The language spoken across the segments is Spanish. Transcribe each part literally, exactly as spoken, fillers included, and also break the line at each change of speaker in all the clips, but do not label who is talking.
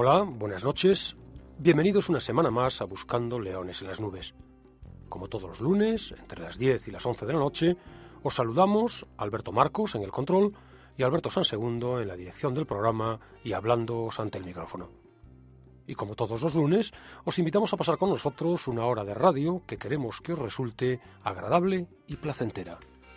Hola, buenas noches. Bienvenidos una semana más a Buscando Leones en las Nubes. Como todos los lunes, entre las diez y las once de la noche, os saludamos Alberto Marcos en el control y Alberto Sansegundo en la dirección del programa y hablándoos ante el micrófono. Y como todos los lunes, os invitamos a pasar con nosotros una hora de radio que queremos que os resulte agradable y placentera.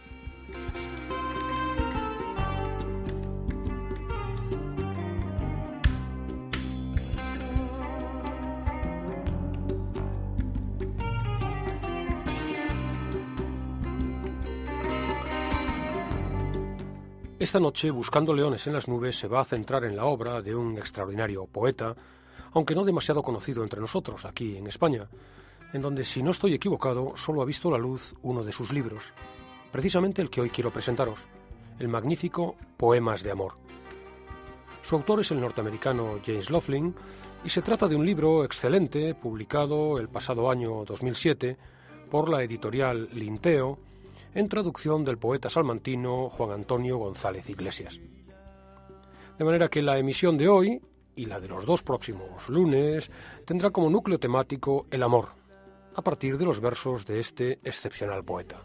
Esta noche, Buscando Leones en las Nubes se va a centrar en la obra de un extraordinario poeta, aunque no demasiado conocido entre nosotros, aquí en España, en donde, si no estoy equivocado, solo ha visto la luz uno de sus libros, precisamente el que hoy quiero presentaros, el magnífico Poemas de Amor. Su autor es el norteamericano James Laughlin, y se trata de un libro excelente, publicado el pasado año dos mil siete por la editorial Linteo, en traducción del poeta salmantino Juan Antonio González Iglesias. De manera que la emisión de hoy y la de los dos próximos lunes tendrá como núcleo temático el amor, a partir de los versos de este excepcional poeta.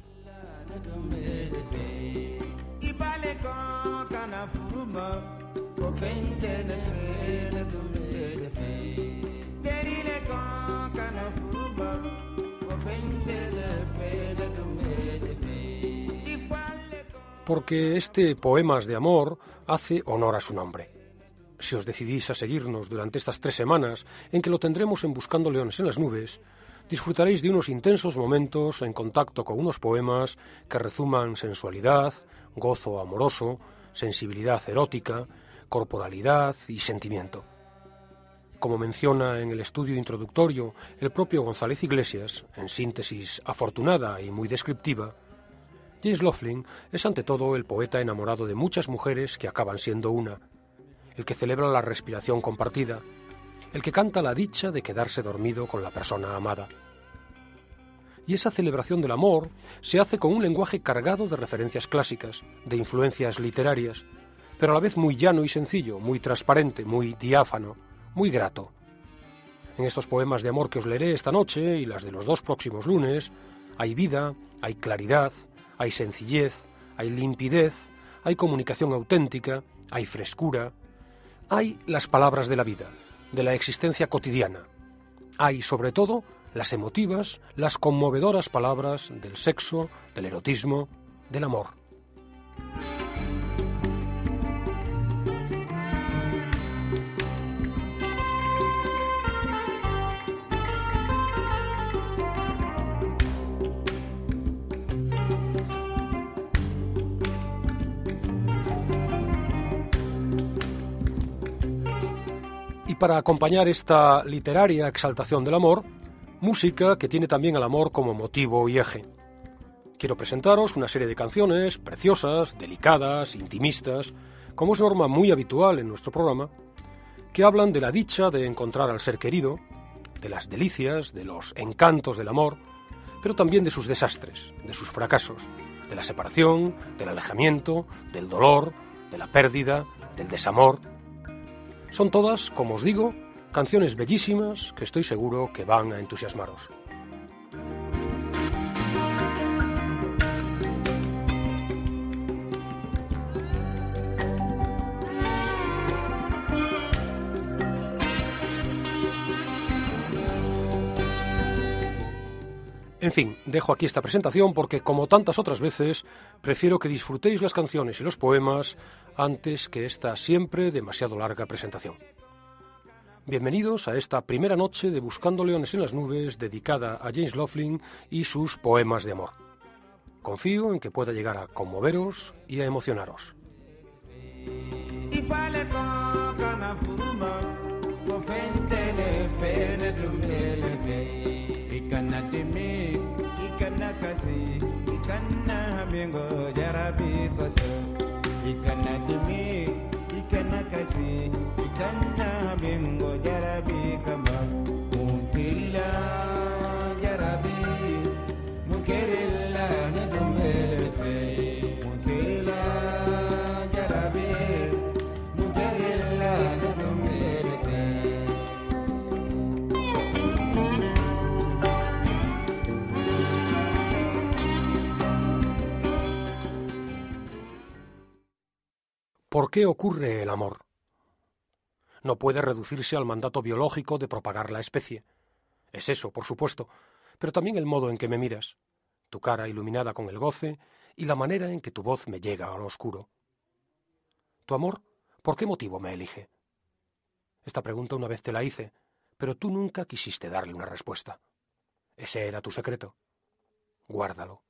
Porque este Poemas de Amor hace honor a su nombre. Si os decidís a seguirnos durante estas tres semanas en que lo tendremos en Buscando Leones en las Nubes, disfrutaréis de unos intensos momentos en contacto con unos poemas que rezuman sensualidad, gozo amoroso, sensibilidad erótica, corporalidad y sentimiento. Como menciona en el estudio introductorio el propio González Iglesias, en síntesis afortunada y muy descriptiva, James Laughlin es ante todo el poeta enamorado de muchas mujeres que acaban siendo una, el que celebra la respiración compartida, el que canta la dicha de quedarse dormido con la persona amada. Y esa celebración del amor se hace con un lenguaje cargado de referencias clásicas, de influencias literarias, pero a la vez muy llano y sencillo, muy transparente, muy diáfano, muy grato. En estos poemas de amor que os leeré esta noche y las de los dos próximos lunes, hay vida, hay claridad, hay sencillez, hay limpidez, hay comunicación auténtica, hay frescura, hay las palabras de la vida, de la existencia cotidiana. Hay, sobre todo, las emotivas, las conmovedoras palabras del sexo, del erotismo, del amor. Y para acompañar esta literaria exaltación del amor, música que tiene también al amor como motivo y eje. Quiero presentaros una serie de canciones preciosas, delicadas, intimistas, como es norma muy habitual en nuestro programa, que hablan de la dicha de encontrar al ser querido, de las delicias, de los encantos del amor, pero también de sus desastres, de sus fracasos, de la separación, del alejamiento, del dolor, de la pérdida, del desamor. Son todas, como os digo, canciones bellísimas que estoy seguro que van a entusiasmaros. En fin, dejo aquí esta presentación porque, como tantas otras veces, prefiero que disfrutéis las canciones y los poemas antes que esta siempre demasiado larga presentación. Bienvenidos a esta primera noche de Buscando Leones en las Nubes, dedicada a James Laughlin y sus poemas de amor. Confío en que pueda llegar a conmoveros y a emocionaros.
Ikana demi, ikana kasi, ikana mingo jarabi koso. Ikana demi, ikana kasi, ikana mingo jarabi kama. Munkerila jarabi, munkerila ne dumele fe. Munkerila jarabi, munkerila ne dumele fe.
¿Por qué ocurre el amor? No puede reducirse al mandato biológico de propagar la especie. Es eso, por supuesto, pero también el modo en que me miras, tu cara iluminada con el goce y la manera en que tu voz me llega a lo oscuro. Tu amor, ¿por qué motivo me elige? Esta pregunta una vez te la hice, pero tú nunca quisiste darle una respuesta. Ese era tu secreto. Guárdalo.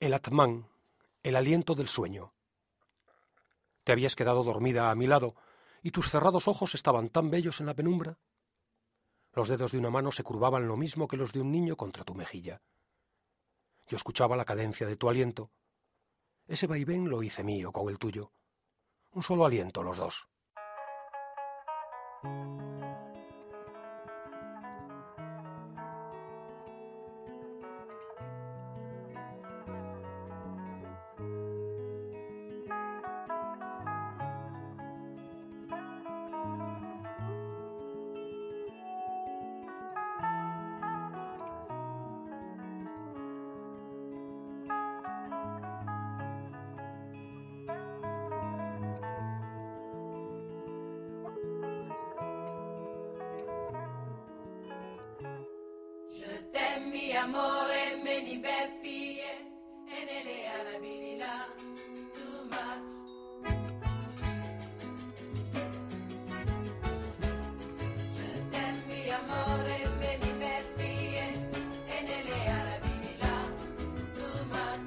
el Atman, el aliento del sueño. Te habías quedado dormida a mi lado y tus cerrados ojos estaban tan bellos en la penumbra. Los dedos de una mano se curvaban lo mismo que los de un niño contra tu mejilla. Yo escuchaba la cadencia de tu aliento. Ese vaivén lo hice mío con el tuyo. Un solo aliento los dos.
Mi amore me ni befie e nelle arabili là too much. Je t'aime mi amore me ni befie e nelle arabili là too much.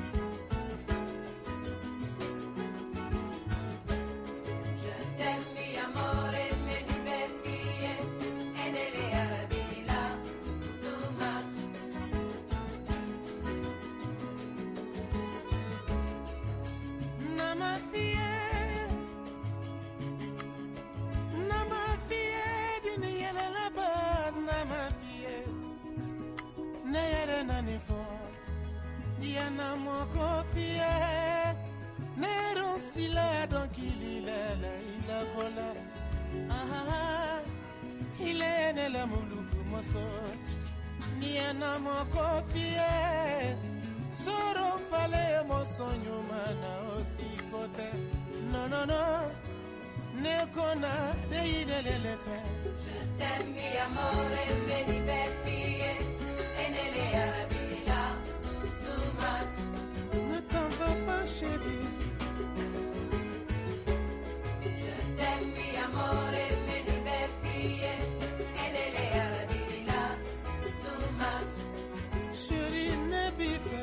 Je t'aime mi amore me ni befie e nelle arabili là too much.
Diana moko fie Nero sila donc il est là il a kola ah il est ne la muluku moso Diana moko fie Soro fale mo sonyo mana osikote no no no ne kona de idele le fe
Je t'aime mi amore me ni befie e nelle arabili là too much.
Ne t'en va pas chérie.
Je t'aime mi amore me ni befie e nelle arabili là too much.
Chérie ne bife.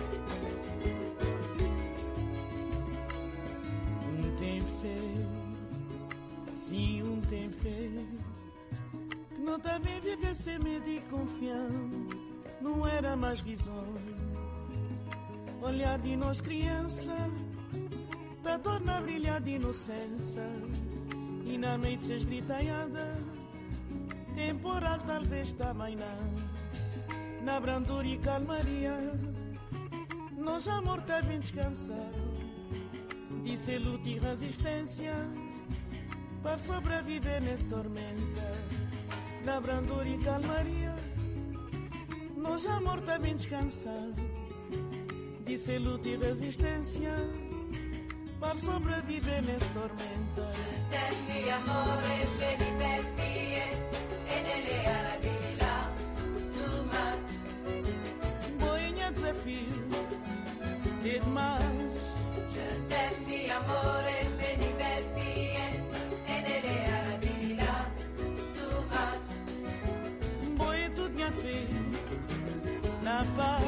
Um tem fé, sim um tem fé. Não também viver sem medo e confiança. Não era mais risonho. Olhar de nós criança, da torna a brilhar de inocência. E na noite se esgritalhada, temporal talvez também não. Na brandura e calmaria, nós amor tá bem descansado. Disse luta e resistência, para sobreviver nessa tormenta. Na brandura e calmaria, nós amor tá bem descansado. Disse luta e resistência, para sobreviver nessa tormenta.
Je t'aime mi amore me ni befie e nelle arabili là too much.
Boinha desafio, é demais.
Je t'aime mi amore me ni befie e nelle arabili là too much.
Boia tudo minha filha, na paz.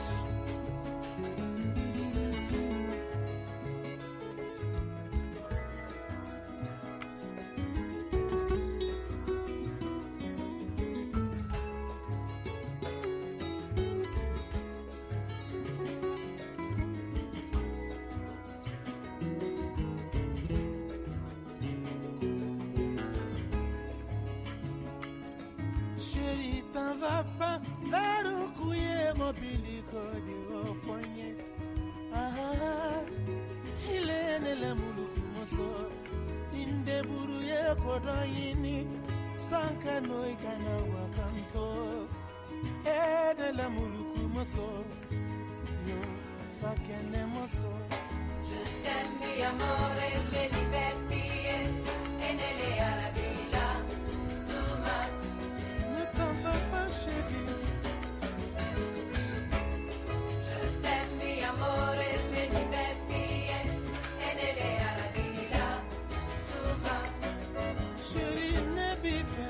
Mobilico de ofonye ah ilene le muluku moso inde buru ye kodoyini sanka noi kana wakanto ede le muluku moso yo sakene moso.
Je t'aime mi amore me ni befie e nelle arabili là too much.
Ne t'en va pas chérie.
Amore me ni befie e nelle arabili là too much.
Chérie ne bife.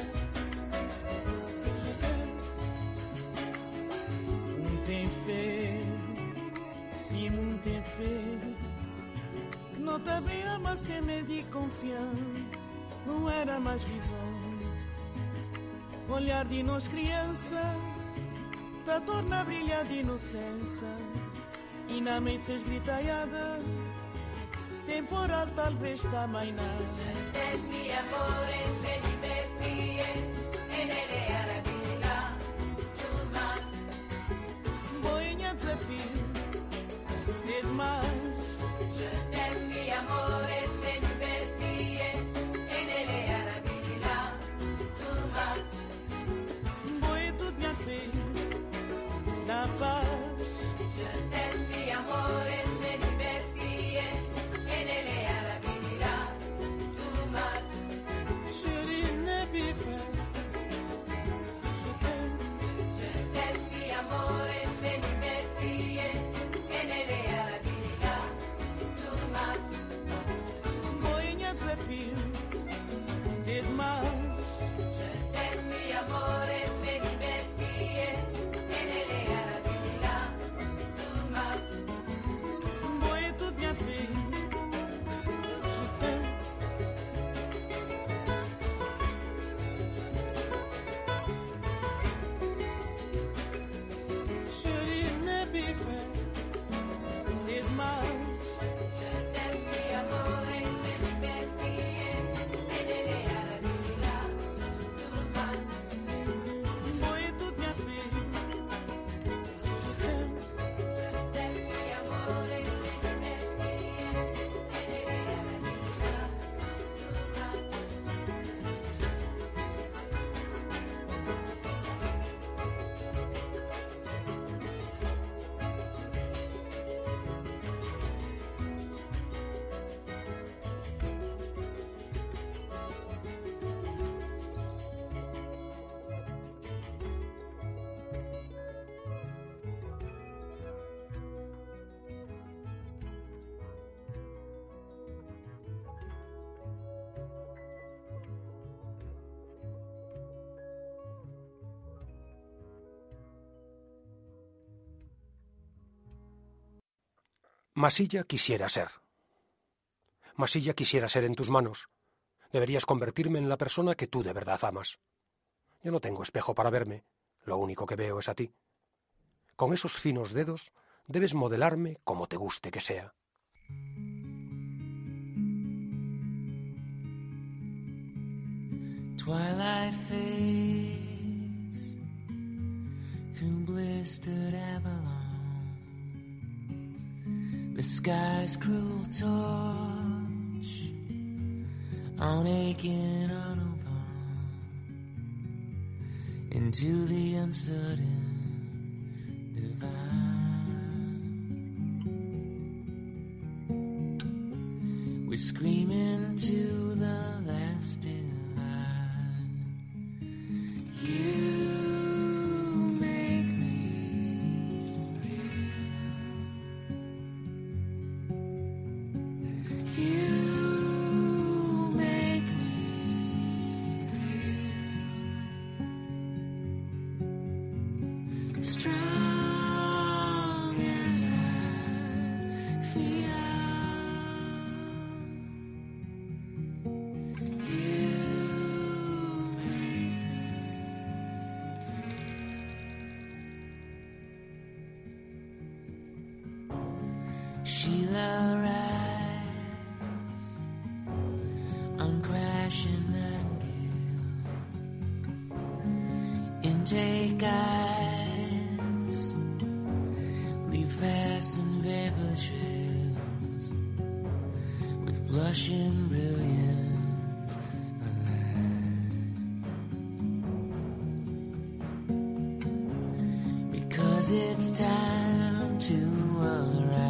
Je t'aime. Um tem fé, você me de confiança, não era mais risonho. Olhar de nós criança, tá torna a brilhar de inocência. E na mente esgritaiada, temporal talvez tá mais nada.
Del mi amore te diverti e nelle arabilità too much.
Boinha desafio, é demais.
Del mi amore te diverti e nelle arabilità too much.
Boi tudo minha filha, na paz.
Del mi amore te diverti e nelle arabilità too much.
Chorine bife,
Del mi amore te diverti e nelle arabilità too much.
boinha desafio, é demais.
Del mi amore te diverti e nelle arabilità too much.
Boi tudo minha filha, chorine bife, é demais.
Del mi amore te diverti e nelle arabilità too much.
Boi tudo minha filha,
Del mi amore te diverti e nelle arabilità too much.
Masilla quisiera ser. Masilla quisiera ser en tus manos. Deberías convertirme en la persona que tú de verdad amas. Yo no tengo espejo para verme. Lo único que veo es a ti. Con esos finos dedos debes modelarme como te guste que sea.
Twilight fades through blistered Avalon. The sky's cruel torch on aching Autobahn into the uncertain divine. We're screaming to the last divine. You make me real. You make me real. Strong as I feel. Sheila rides on crashing Nightingale. Intake eyes leave passing vapor trails with blushing brilliance alive. Because it's time to arrive.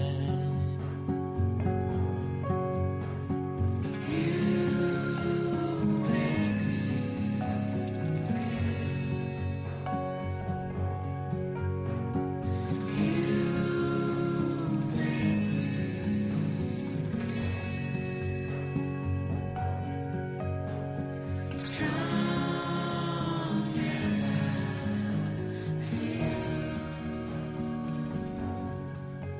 Strong as I feel.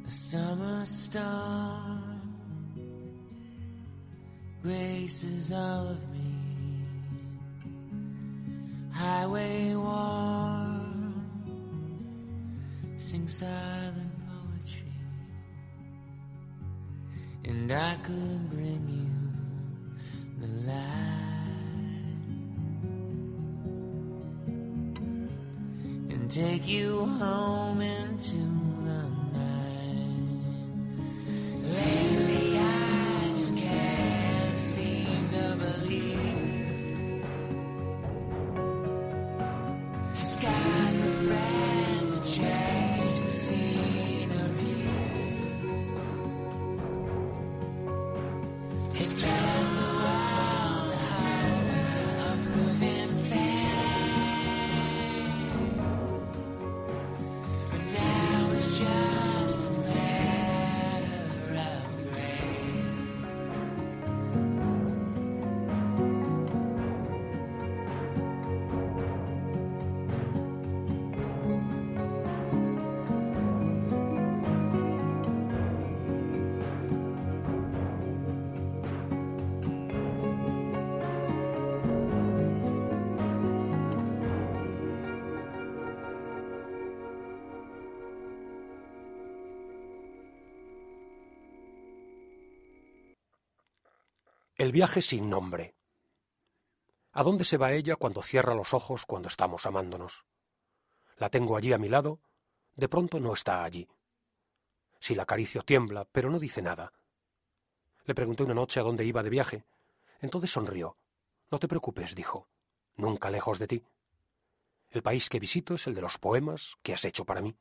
a summer star graces all of me. Highway warm, sing silent poetry, and I could bring you the light and take you home into the night. Lately I just can't seem to believe sky refreshed to change the scenery. It's turned the world to heights of bruising fame, but now it's just a matter of grace.
El viaje sin nombre. ¿A dónde se va ella cuando cierra los ojos cuando estamos amándonos? La tengo allí a mi lado, de pronto no está allí. Si la acaricio tiembla, pero no dice nada. Le pregunté una noche a dónde iba de viaje. Entonces sonrió. No te preocupes, dijo. Nunca lejos de ti. El país que visito es el de los poemas que has hecho para mí.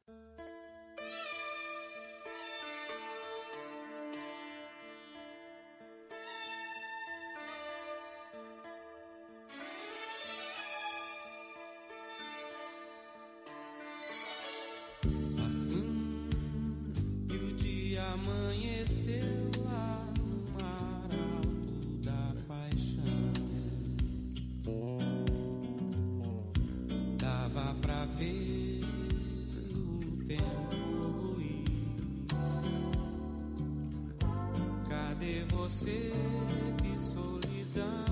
Amanheceu lá no mar alto da paixão. Dava pra ver o tempo ruir. Cadê você, que solidão?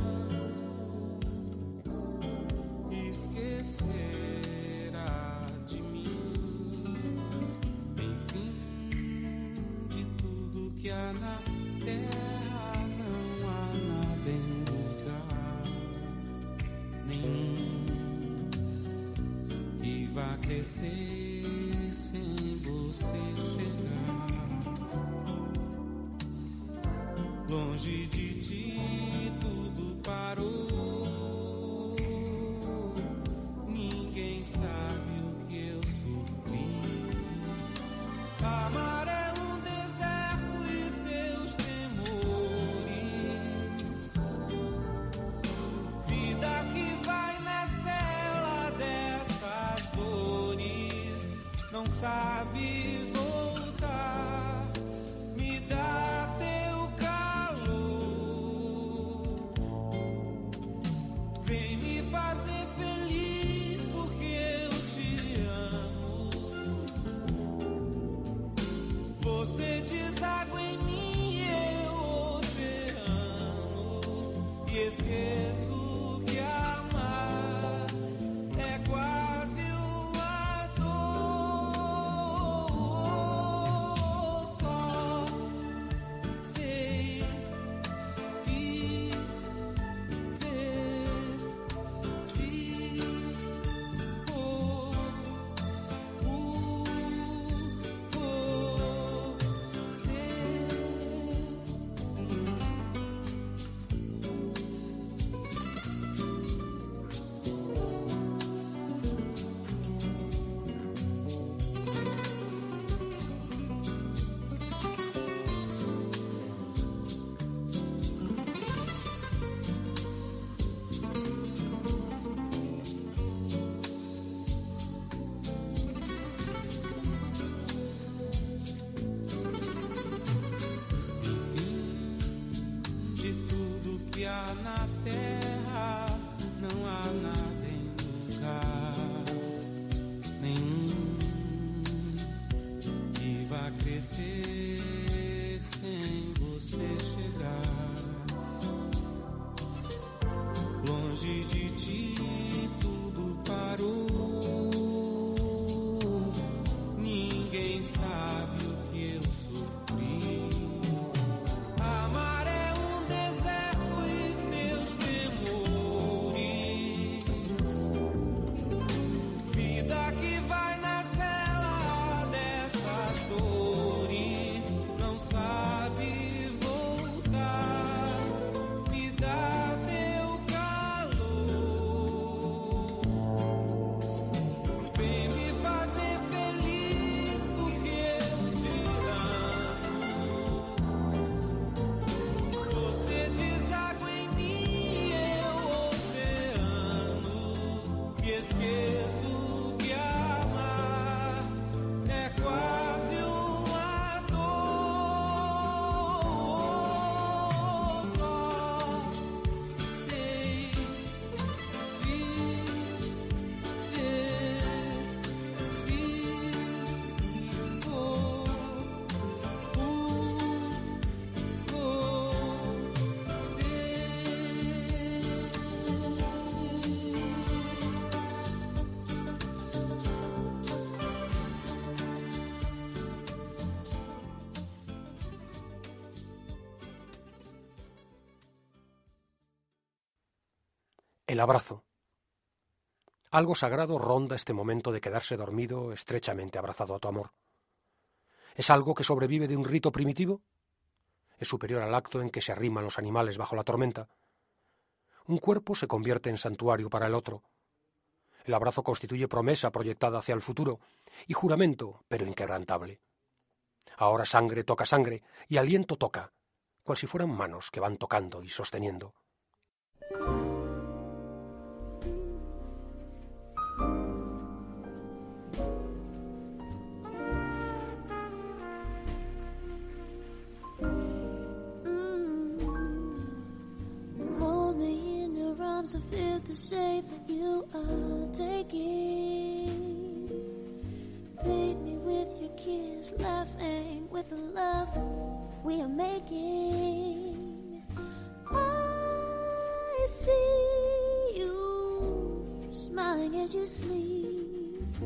Esquecerá de mim. Que há na terra não há nada em lugar nenhum que vá crescer sem você chegar. Longe de ti tudo parou. Ninguém sabe o que eu sofri. Amar é não sabe voltar, me dá teu calor, vem me fazer feliz porque eu te amo, esquecer sem você chegar. Longe de ti tudo parou. Ninguém sabe o que eu sofri. Amar é um deserto e seus temores. Vida que vai na cela dessas dores. Não sabe voltar. Me dá teu calor. Vem me fazer feliz porque eu te amo. Você deságua em mim, eu oceano. E esqueço que amar é quase uma dor. Só sei viver se for
El abrazo. Algo sagrado ronda este momento de quedarse dormido estrechamente abrazado a tu amor. ¿Es algo que sobrevive de un rito primitivo? ¿Es superior al acto en que se arriman los animales bajo la tormenta? Un cuerpo se convierte en santuario para el otro. El abrazo constituye promesa proyectada hacia el futuro y juramento, pero inquebrantable. Ahora sangre toca sangre y aliento toca, cual si fueran manos que van tocando y sosteniendo.
Hold me in your arms to feel the shape that you are taking. Feed me with your kiss, laughing with the love we are making. I see you smiling as you sleep,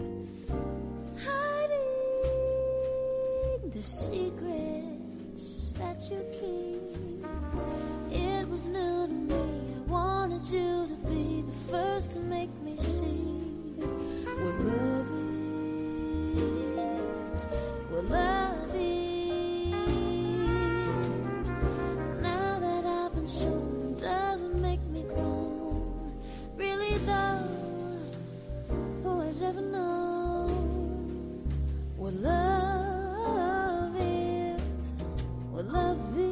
hiding the secrets that you keep. It was new to me. I wanted you to be the first to make me see what love is, what love is. Now that I've been shown, doesn't make me groan. Really though, who has ever known what love is, what love is?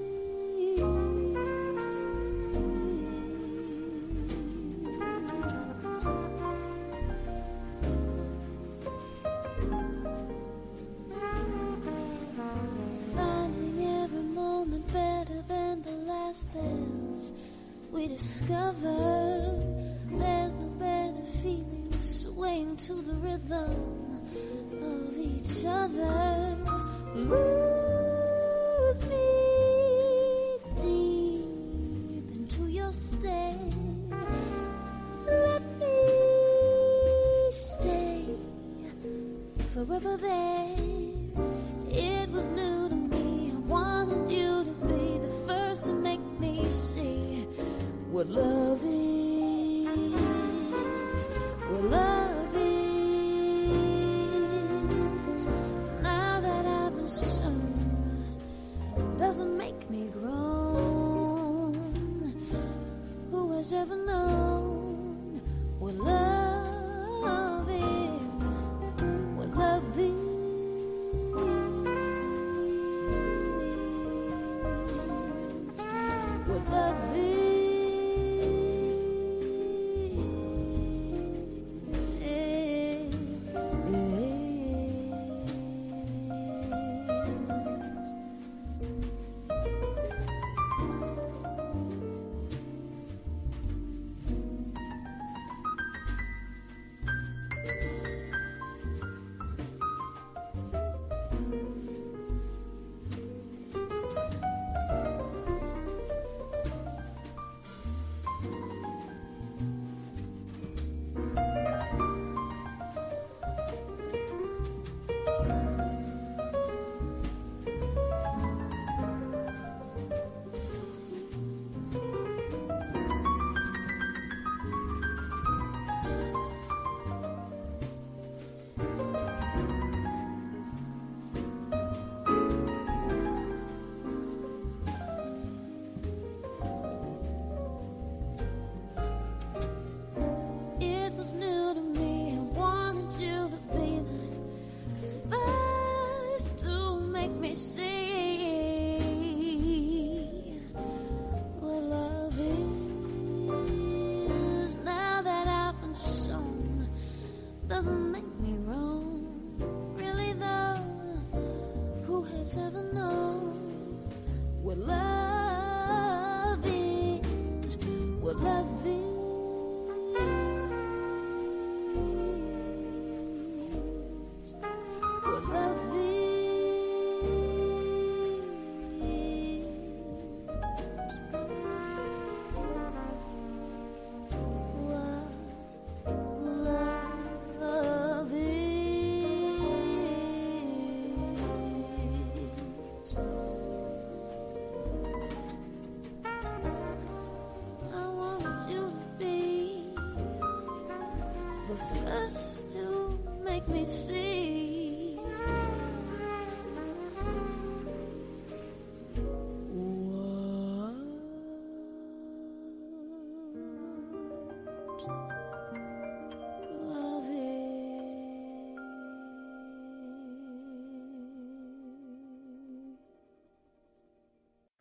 We discover there's no better feeling, swaying to the rhythm of each other. Lose me deep into your stay. Let me stay forever there. It was new to me. I wanted you to be the first to make me see what love is, what love is. Now that I've been shown, doesn't make me groan. Who has ever known what love is, what love is? What love is.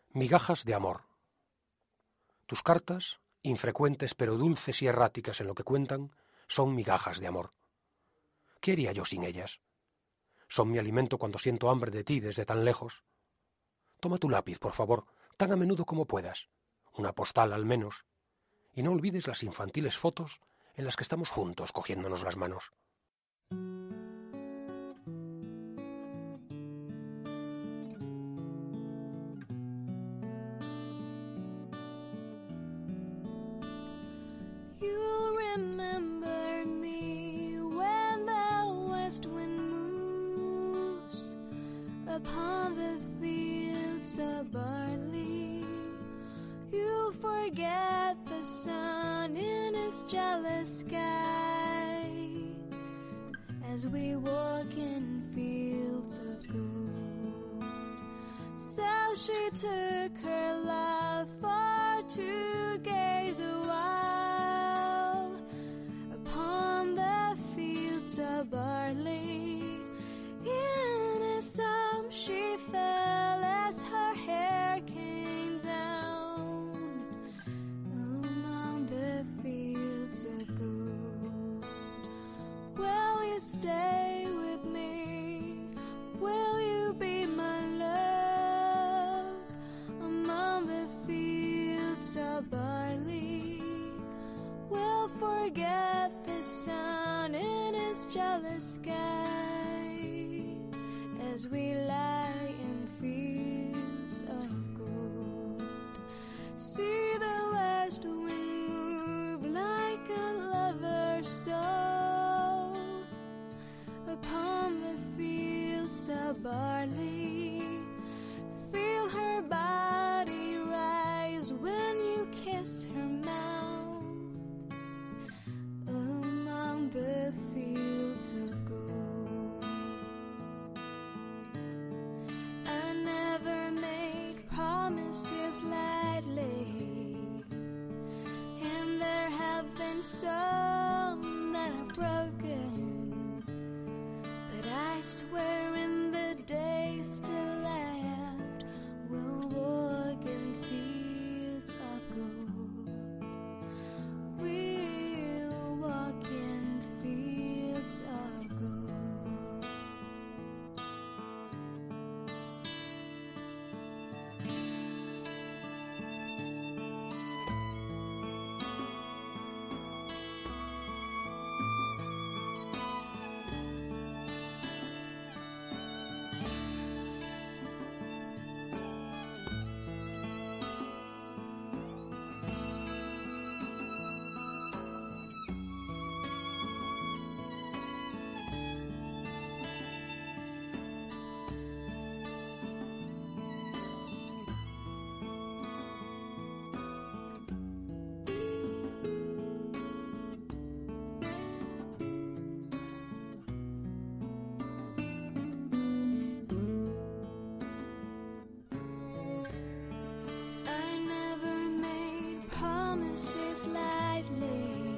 Migajas de amor. Tus cartas, infrecuentes pero dulces y erráticas en lo que cuentan, son migajas de amor. ¿Qué haría yo sin ellas? Son mi alimento cuando siento hambre de ti desde tan lejos. Toma tu lápiz, por favor, tan a menudo como puedas, una postal al menos, y no olvides las infantiles fotos en las que estamos juntos cogiéndonos las manos.
You remember me when the west wind moves upon the fields of barley. You forget the sun in his jealous sky as we walk in fields of gold. So she took her love for to gaze a while upon the fields of barley. In his arms she fell as her hair came down among the fields of gold. Will you stay with me? Will you be my love among the fields of barley? We'll forget the sun in his jealous sky as we lie in fields of gold. See the west wind move like a lover's soul upon the fields of barley. Feel her body rise when you kiss her mouth among the fields of gold. I never made promises lightly, and there have been some that are broken, but I swear in the days still left we'll walk in fields of gold. We'll walk in fields of gold. I never made promises lightly,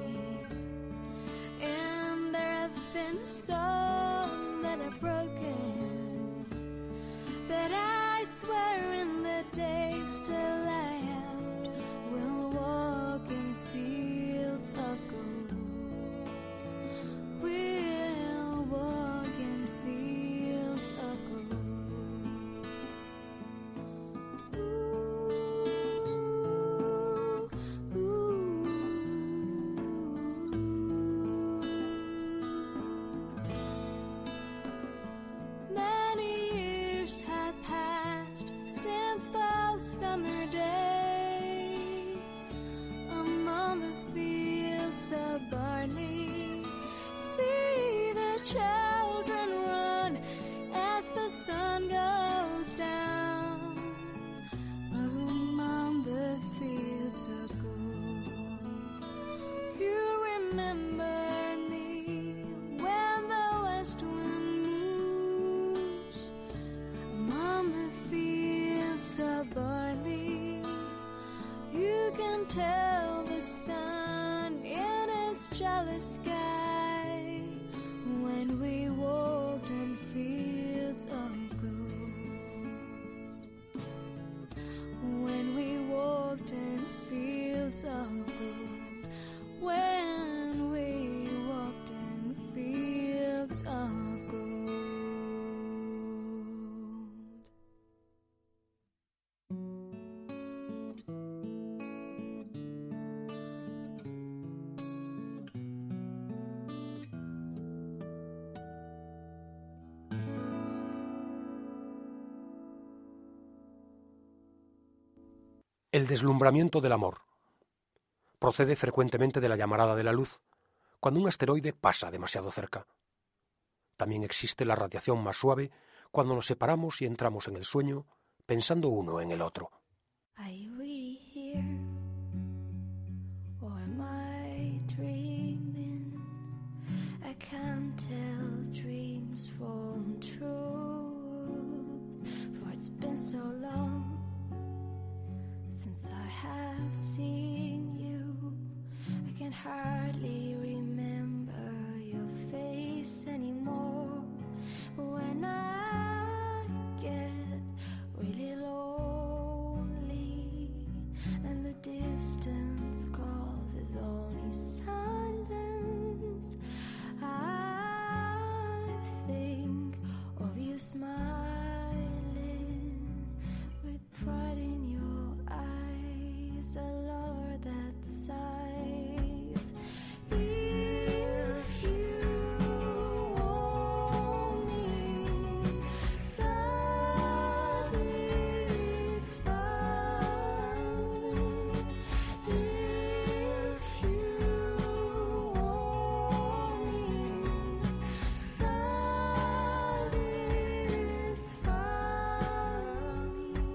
and there have been some that are broken, but I swear in the days still left we'll walk in fields of gold. We'll walk in fields of gold. Many years have passed since those summer days among the fields of barley. See the children run as the sun goes down among the fields of gold. You remember me when the west wind moves among the fields of barley. You can tell the sun in its jealous sky when we walked in fields of gold.
El deslumbramiento del amor procede frecuentemente de la llamarada de la luz, cuando un asteroide pasa demasiado cerca. También existe la radiación más suave cuando nos separamos y entramos en el sueño pensando uno en el otro.
Are you really here? Or am I dreaming? I can't tell dreams from truth, for it's been so long since I have seen you. I can hardly remember your face anymore. When I get really lonely and the distance causes only silence, I think of you smiling with pride in your eyes, a lover that sighs. If you want me, satisfy me. If you want me, satisfy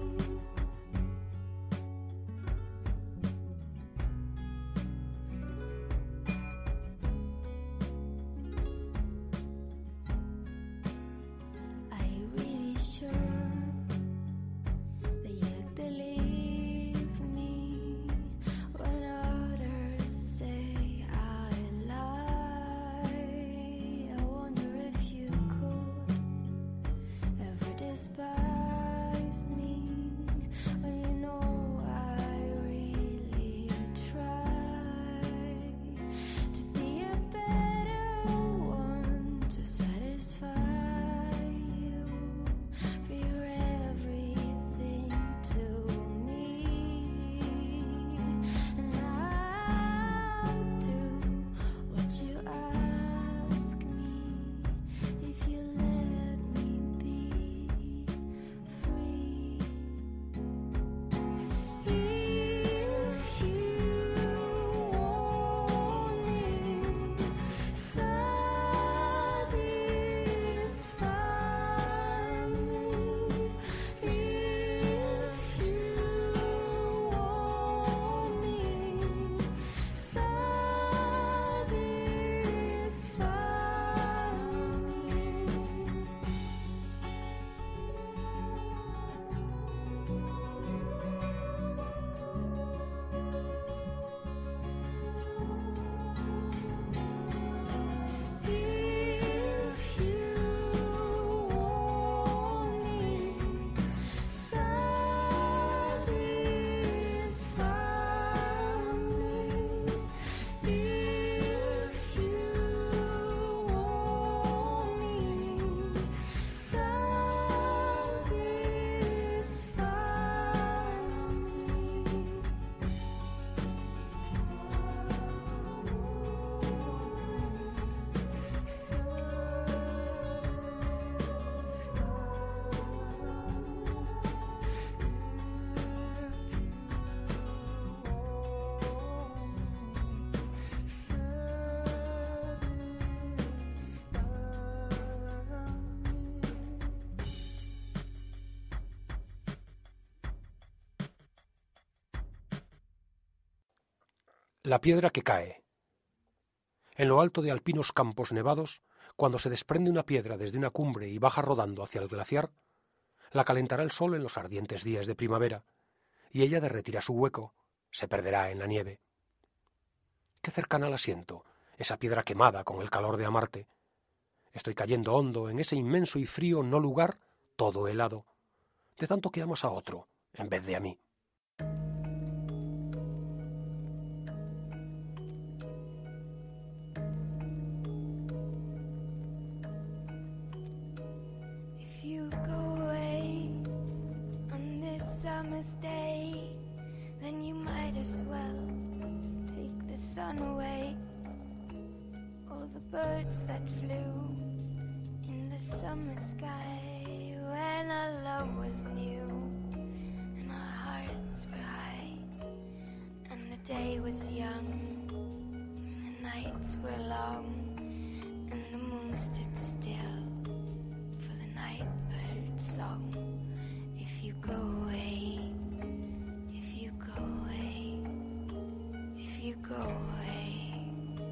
me. Are you really sure that you'd believe me when others say I lie? I wonder if you could ever despise me when you know I really try to be a better one to satisfy you. For you're everything to me, and I'll do what you ask me if you let me be free. If you want me, satisfy me. If you want me,
La piedra que cae. En lo alto de alpinos campos nevados, cuando se desprende una piedra desde una cumbre y baja rodando hacia el glaciar, la calentará el sol en los ardientes días de primavera, y ella derretirá su hueco, se perderá en la nieve. Qué cercana la siento, esa piedra quemada con el calor de amarte. Estoy cayendo hondo en ese inmenso y frío no lugar, todo helado, de tanto que amas a otro en vez de a mí.
If you go away on this summer's day, then you might as well take the sun away. All the birds that flew in the summer sky when our love was new and our hearts were high.
was young, the nights were long, and the moon stood still for the night bird's song. If you go away, if you go away, if you go away.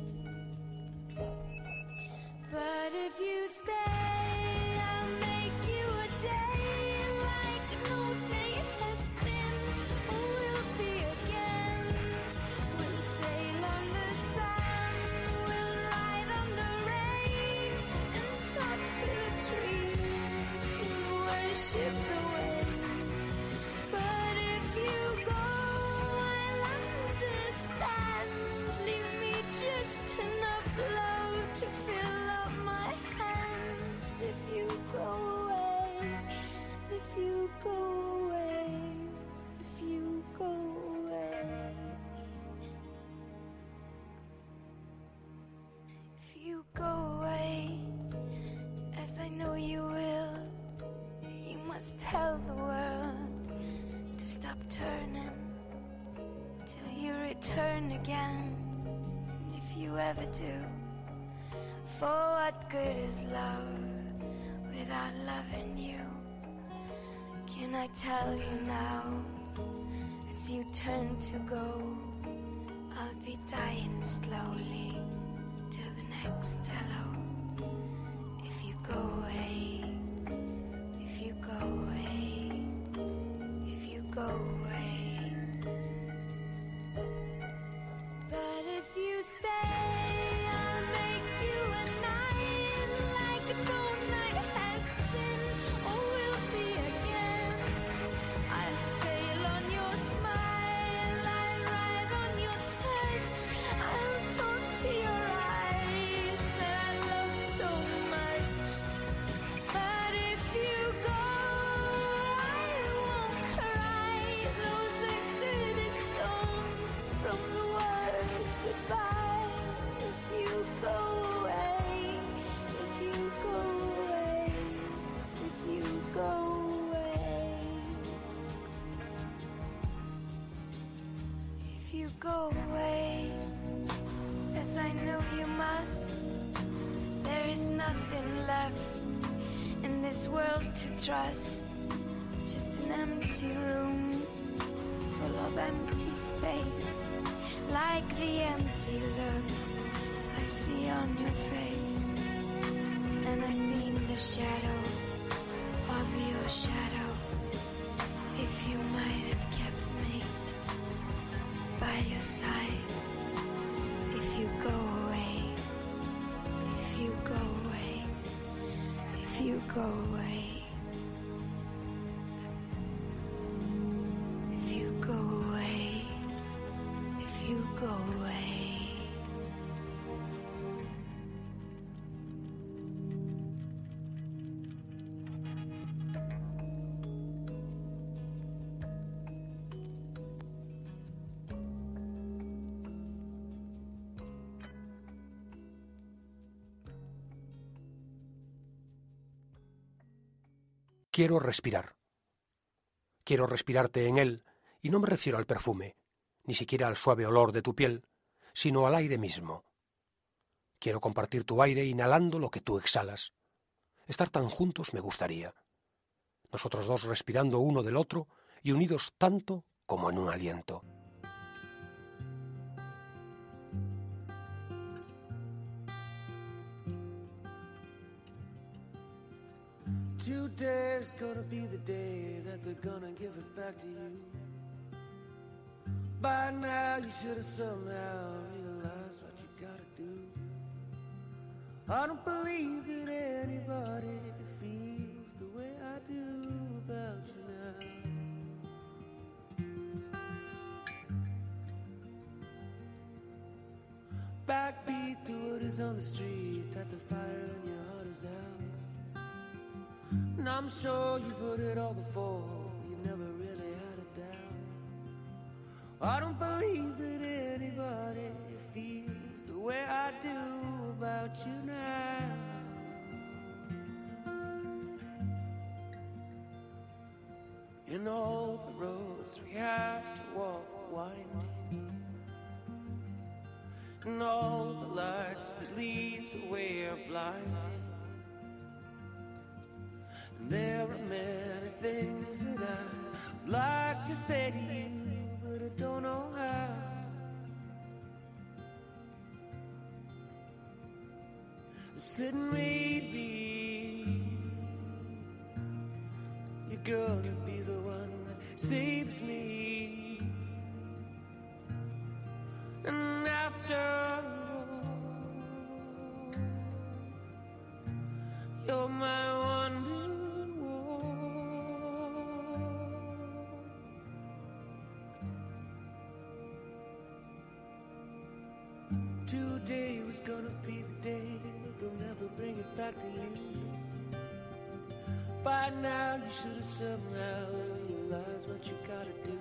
But if you stay, I'll make you a day like no day has been or will be again. We'll sail on the sun, we'll ride on the rain, and talk to the trees and worship the wind. But if you go, I'll understand. Leave me just enough love to fill up my hand. If you go away, if you go away, if you go away, if you go away, as I know you will, you must tell the world to stop turning till you return again. If you ever do, for what good is love without loving you? Can I tell you now, as you turn to go, I'll be dying slowly till the next hello. If you go away, if you go away, if you go away. But if you stay, I'll make you a night like no night has been or will be again. I'll sail on your smile, I'll ride on your touch, I'll talk to your eyes that I love so much. But if you go, I won't cry, though the good is gone from the word goodbye. If you go away, if you go away, if you go away, if you go away, as I know you must, there is nothing left in this world to trust. Just an empty room full of empty space, like the empty look I see on your face. And I've been the shadow of your shadow. If you might have kept me by your side. If you go away, if you go away, if you go away, if you go away, if you go away.
Quiero respirar. Quiero respirarte en él, y no me refiero al perfume, ni siquiera al suave olor de tu piel, sino al aire mismo. Quiero compartir tu aire inhalando lo que tú exhalas. Estar tan juntos me gustaría. Nosotros dos respirando uno del otro y unidos tanto como en un aliento.
Today's gonna be the day that they're gonna give it back to you. By now you should have somehow realized what you gotta do. I don't believe that anybody feels the way I do about you now. Backbeat to what is on the street, that the fire in your heart is out. And I'm sure you've heard it all before, you never really had a doubt. I don't believe that anybody feels the way I do about you now. And all the roads we have to walk winding, and all the lights that lead the way are blinding. And there are many things that I'd like to say to you, but I don't know how. Sit and read me. You're gonna be the one that saves me. And after all, you're my wonder wall. Today was gonna be the day they'll never bring it back to you. By now you should have somehow realized what you gotta do.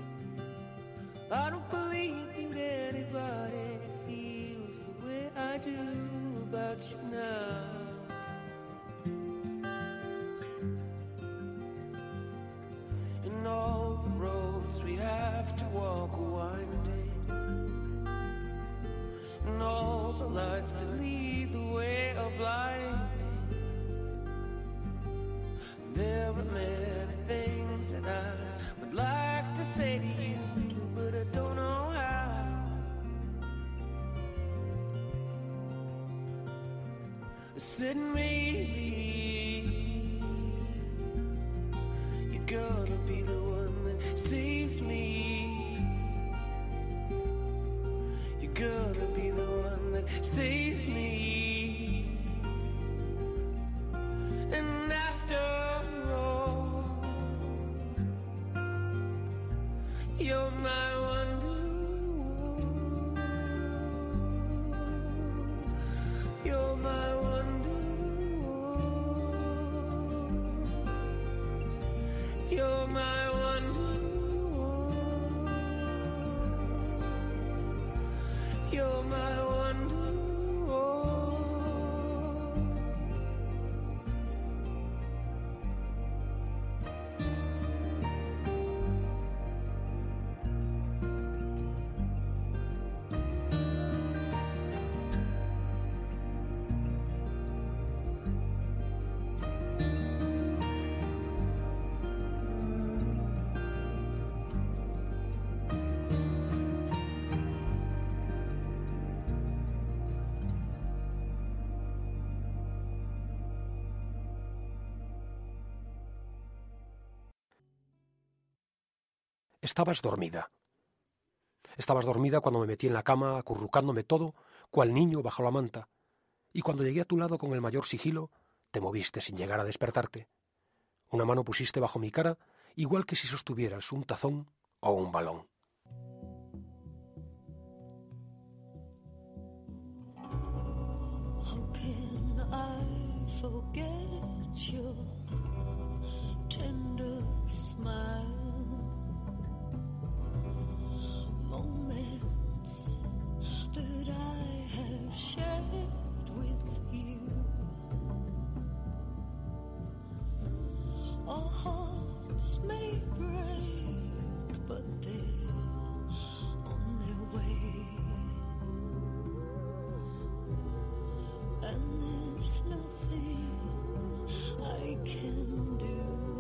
I don't believe that anybody feels the way I do about you now. And all the roads we have to walk are winding, and all the lights that lead the way are blinding. There are many things that I would like to say to you, but I don't know how. Sit and read me. You're gonna be the one that saves me. You're gonna be the one that saves me. And after all, you're my wonder. You're my wonder. You're my wonder. You're my wonder.
Estabas dormida. Estabas dormida cuando me metí en la cama, acurrucándome todo, cual niño bajo la manta, y cuando llegué a tu lado con el mayor sigilo, te moviste sin llegar a despertarte. Una mano pusiste bajo mi cara, igual que si sostuvieras un tazón o un balón.
How can I forget your tender smile? Moments that I have shared with you. Our hearts may break, but they're on their way. And there's nothing I can do.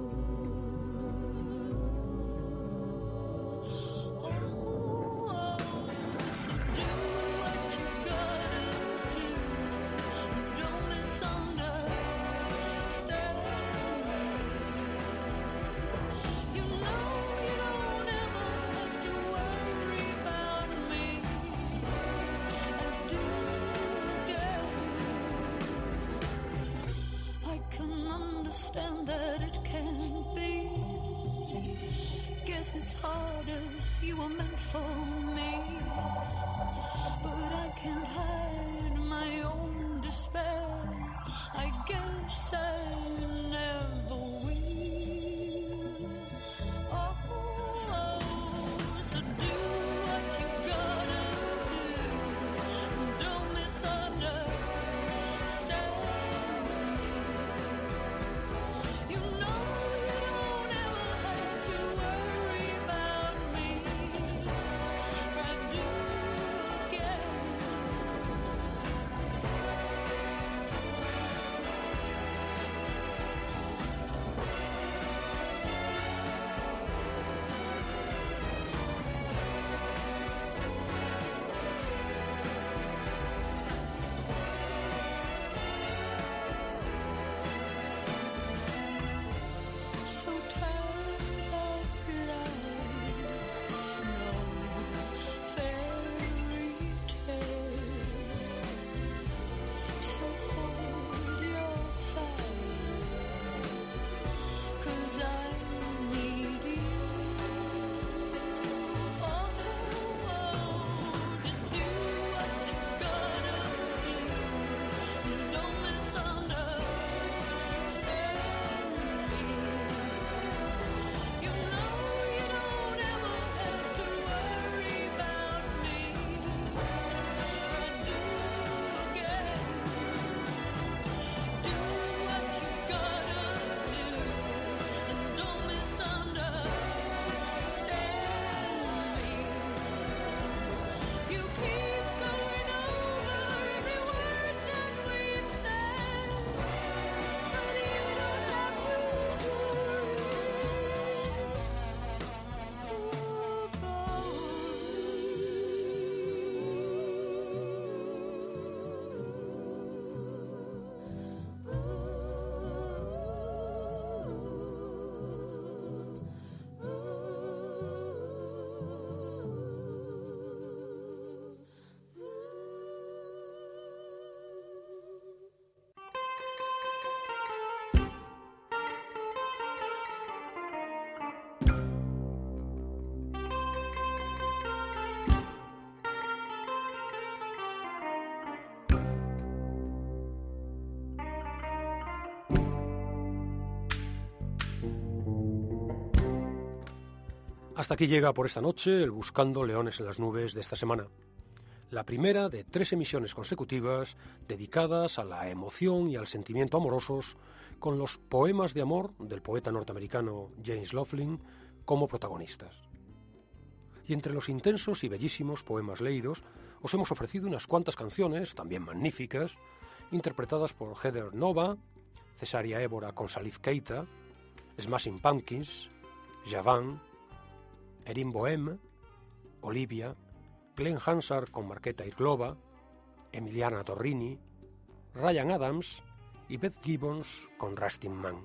That it can't be. Guess it's hard as you were meant for me, but I can't hide my own despair. I guess I never will. Oh, oh, so do what you gotta do. Don't misunderstand. You know you don't ever have to worry about me. I do again.
Hasta aquí llega por esta noche el Buscando Leones en las Nubes de esta semana. La primera de tres emisiones consecutivas dedicadas a la emoción y al sentimiento amorosos, con los poemas de amor del poeta norteamericano James Laughlin como protagonistas. Y entre los intensos y bellísimos poemas leídos, os hemos ofrecido unas cuantas canciones, también magníficas, interpretadas por Heather Nova, Cesaria Évora con Salif Keita, Smashing Pumpkins, Javan, Erin Bohem, Olivia, Glenn Hansard con Marqueta Irglova, Emiliana Torrini, Ryan Adams y Beth Gibbons con Rustin Man.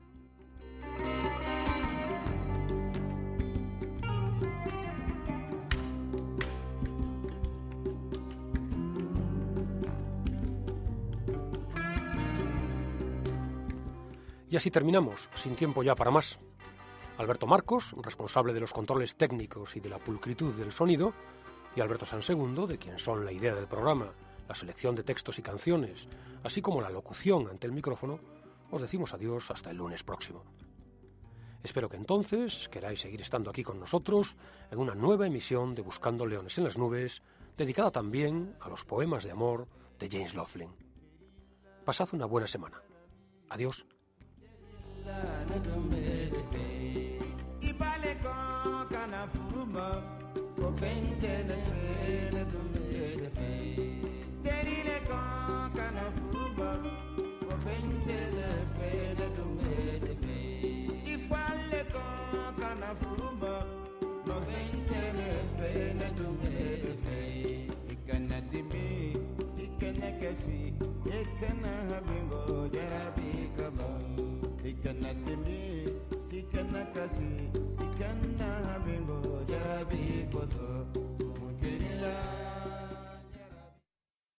Y así terminamos, sin tiempo ya para más. Alberto Marcos, responsable de los controles técnicos y de la pulcritud del sonido, y Alberto Sansegundo, de quien son la idea del programa, la selección de textos y canciones, así como la locución ante el micrófono, os decimos adiós hasta el lunes próximo. Espero que entonces queráis seguir estando aquí con nosotros en una nueva emisión de Buscando Leones en las Nubes, dedicada también a los poemas de amor de James Laughlin. Pasad una buena semana. Adiós.
Ikana dimi, ikana kasi, ikana habingo.